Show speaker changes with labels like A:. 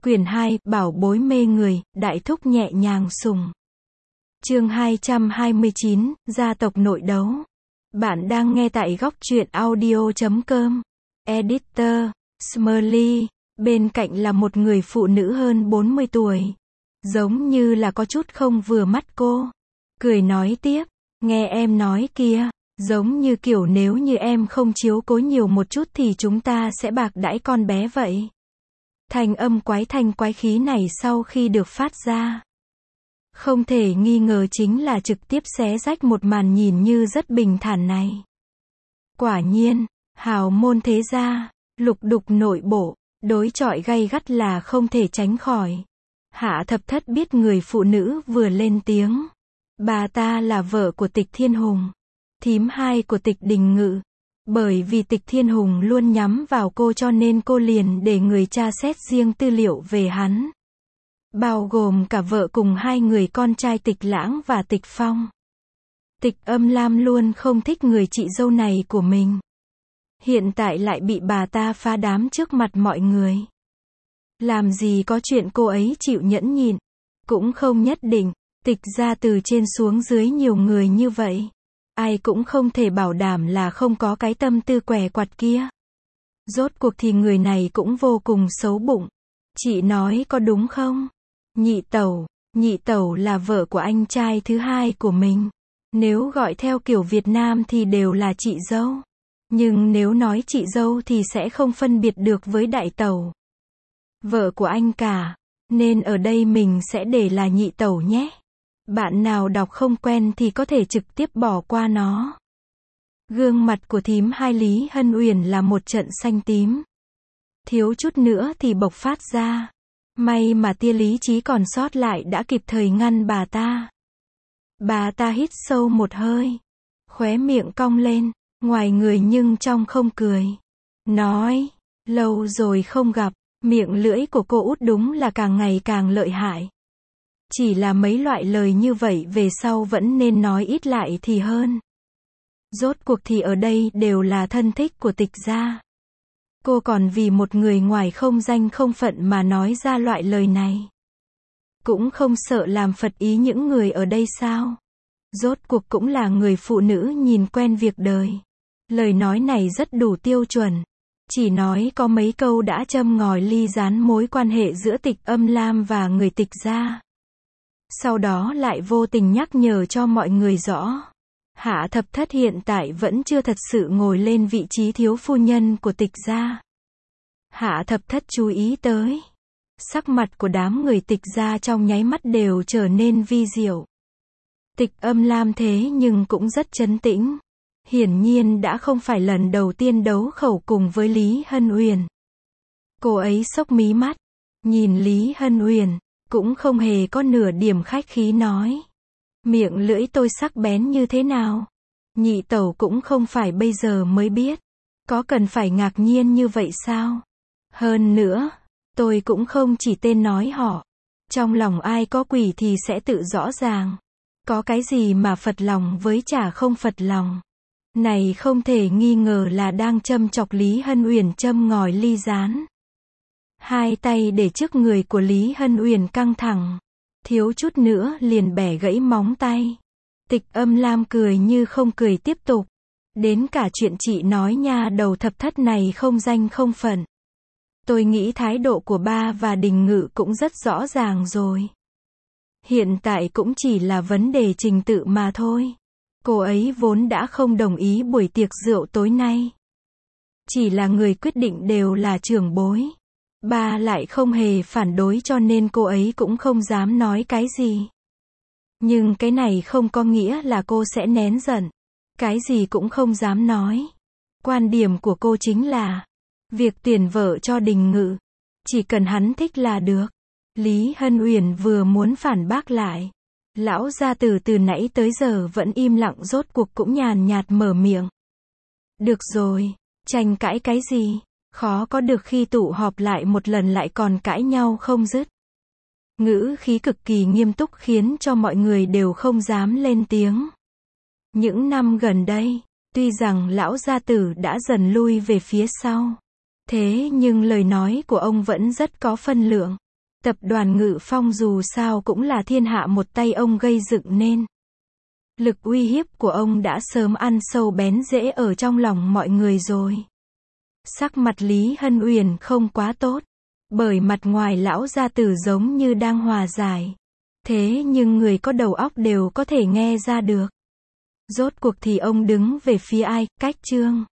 A: Quyển 2, Bảo bối mê người, Đại thúc nhẹ nhàng sùng. Chương 229, Gia tộc nội đấu. Bạn đang nghe tại góc truyện audio.com. Editor, Smiley. Bên cạnh là một người phụ nữ hơn 40 tuổi. Giống như là có chút không vừa mắt cô. Cười nói tiếp, nghe em nói kia, giống như kiểu nếu như em không chiếu cố nhiều một chút thì chúng ta sẽ bạc đãi con bé vậy. Thanh âm thanh quái khí này sau khi được phát ra, không thể nghi ngờ chính là trực tiếp xé rách một màn nhìn như rất bình thản này. Quả nhiên, hào môn thế gia, lục đục nội bộ, đối chọi gay gắt là không thể tránh khỏi. Hạ Thập Thất biết người phụ nữ vừa lên tiếng. Bà ta là vợ của Tịch Thiên Hùng, thím hai của Tịch Đình Ngự. Bởi vì Tịch Thiên Hùng luôn nhắm vào cô cho nên cô liền để người tra xét riêng tư liệu về hắn. Bao gồm cả vợ cùng hai người con trai Tịch Lãng và Tịch Phong. Tịch Âm Lam luôn không thích người chị dâu này của mình. Hiện tại lại bị bà ta phá đám trước mặt mọi người. Làm gì có chuyện cô ấy chịu nhẫn nhịn. Cũng không nhất định, Tịch ra từ trên xuống dưới nhiều người như vậy. Ai cũng không thể bảo đảm là không có cái tâm tư què quặt kia. Rốt cuộc thì người này cũng vô cùng xấu bụng. Chị nói có đúng không? Nhị tẩu là vợ của anh trai thứ hai của mình. Nếu gọi theo kiểu Việt Nam thì đều là chị dâu. Nhưng nếu nói chị dâu thì sẽ không phân biệt được với đại tẩu. Vợ của anh cả. Nên ở đây mình sẽ để là nhị tẩu nhé. Bạn nào đọc không quen thì có thể trực tiếp bỏ qua nó. Gương mặt của thím hai Lý Hân Uyển là một trận xanh tím. Thiếu chút nữa thì bộc phát ra. May mà tia lý trí còn sót lại đã kịp thời ngăn bà ta. Bà ta hít sâu một hơi. Khóe miệng cong lên, ngoài người nhưng trong không cười. Nói, lâu rồi không gặp, miệng lưỡi của cô út đúng là càng ngày càng lợi hại. Chỉ là mấy loại lời như vậy về sau vẫn nên nói ít lại thì hơn. Rốt cuộc thì ở đây đều là thân thích của Tịch gia. Cô còn vì một người ngoài không danh không phận mà nói ra loại lời này. Cũng không sợ làm phật ý những người ở đây sao? Rốt cuộc cũng là người phụ nữ nhìn quen việc đời. Lời nói này rất đủ tiêu chuẩn. Chỉ nói có mấy câu đã châm ngòi ly gián mối quan hệ giữa Tịch Âm Lam và người Tịch gia. Sau đó lại vô tình nhắc nhở cho mọi người rõ. Hạ Thập Thất hiện tại vẫn chưa thật sự ngồi lên vị trí thiếu phu nhân của Tịch gia. Hạ Thập Thất chú ý tới. Sắc mặt của đám người Tịch gia trong nháy mắt đều trở nên vi diệu. Tịch Âm Lam thế nhưng cũng rất trấn tĩnh. Hiển nhiên đã không phải lần đầu tiên đấu khẩu cùng với Lý Hân Uyển. Cô ấy sốc mí mắt. Nhìn Lý Hân Uyển. Cũng không hề có nửa điểm khách khí nói. Miệng lưỡi tôi sắc bén như thế nào? Nhị tẩu cũng không phải bây giờ mới biết. Có cần phải ngạc nhiên như vậy sao? Hơn nữa, tôi cũng không chỉ tên nói họ. Trong lòng ai có quỷ thì sẽ tự rõ ràng. Có cái gì mà phật lòng với chả không phật lòng. Này không thể nghi ngờ là đang châm chọc Lý Hân Uyển châm ngòi ly gián. Hai tay để trước người của Lý Hân Uyển căng thẳng. Thiếu chút nữa liền bẻ gãy móng tay. Tịch Âm Lam cười như không cười tiếp tục. Đến cả chuyện chị nói nha đầu Thập Thất này không danh không phận. Tôi nghĩ thái độ của ba và Đình Ngự cũng rất rõ ràng rồi. Hiện tại cũng chỉ là vấn đề trình tự mà thôi. Cô ấy vốn đã không đồng ý buổi tiệc rượu tối nay. Chỉ là người quyết định đều là trưởng bối. Ba lại không hề phản đối cho nên cô ấy cũng không dám nói cái gì. Nhưng cái này không có nghĩa là cô sẽ nén giận. Cái gì cũng không dám nói. Quan điểm của cô chính là việc tuyển vợ cho Đình Ngự. Chỉ cần hắn thích là được. Lý Hân Uyển vừa muốn phản bác lại. Lão gia tử từ nãy tới giờ vẫn im lặng rốt cuộc cũng nhàn nhạt mở miệng. Được rồi, tranh cãi cái gì? Khó có được khi tụ họp lại một lần lại còn cãi nhau không dứt. Ngữ khí cực kỳ nghiêm túc khiến cho mọi người đều không dám lên tiếng. Những năm gần đây, tuy rằng lão gia tử đã dần lui về phía sau. Thế nhưng lời nói của ông vẫn rất có phân lượng. Tập đoàn Ngự Phong dù sao cũng là thiên hạ một tay ông gây dựng nên. Lực uy hiếp của ông đã sớm ăn sâu bén rễ ở trong lòng mọi người rồi. Sắc mặt Lý Hân Uyển không quá tốt. Bởi mặt ngoài lão gia tử giống như đang hòa giải. Thế nhưng người có đầu óc đều có thể nghe ra được. Rốt cuộc thì ông đứng về phía ai, Cách Trương.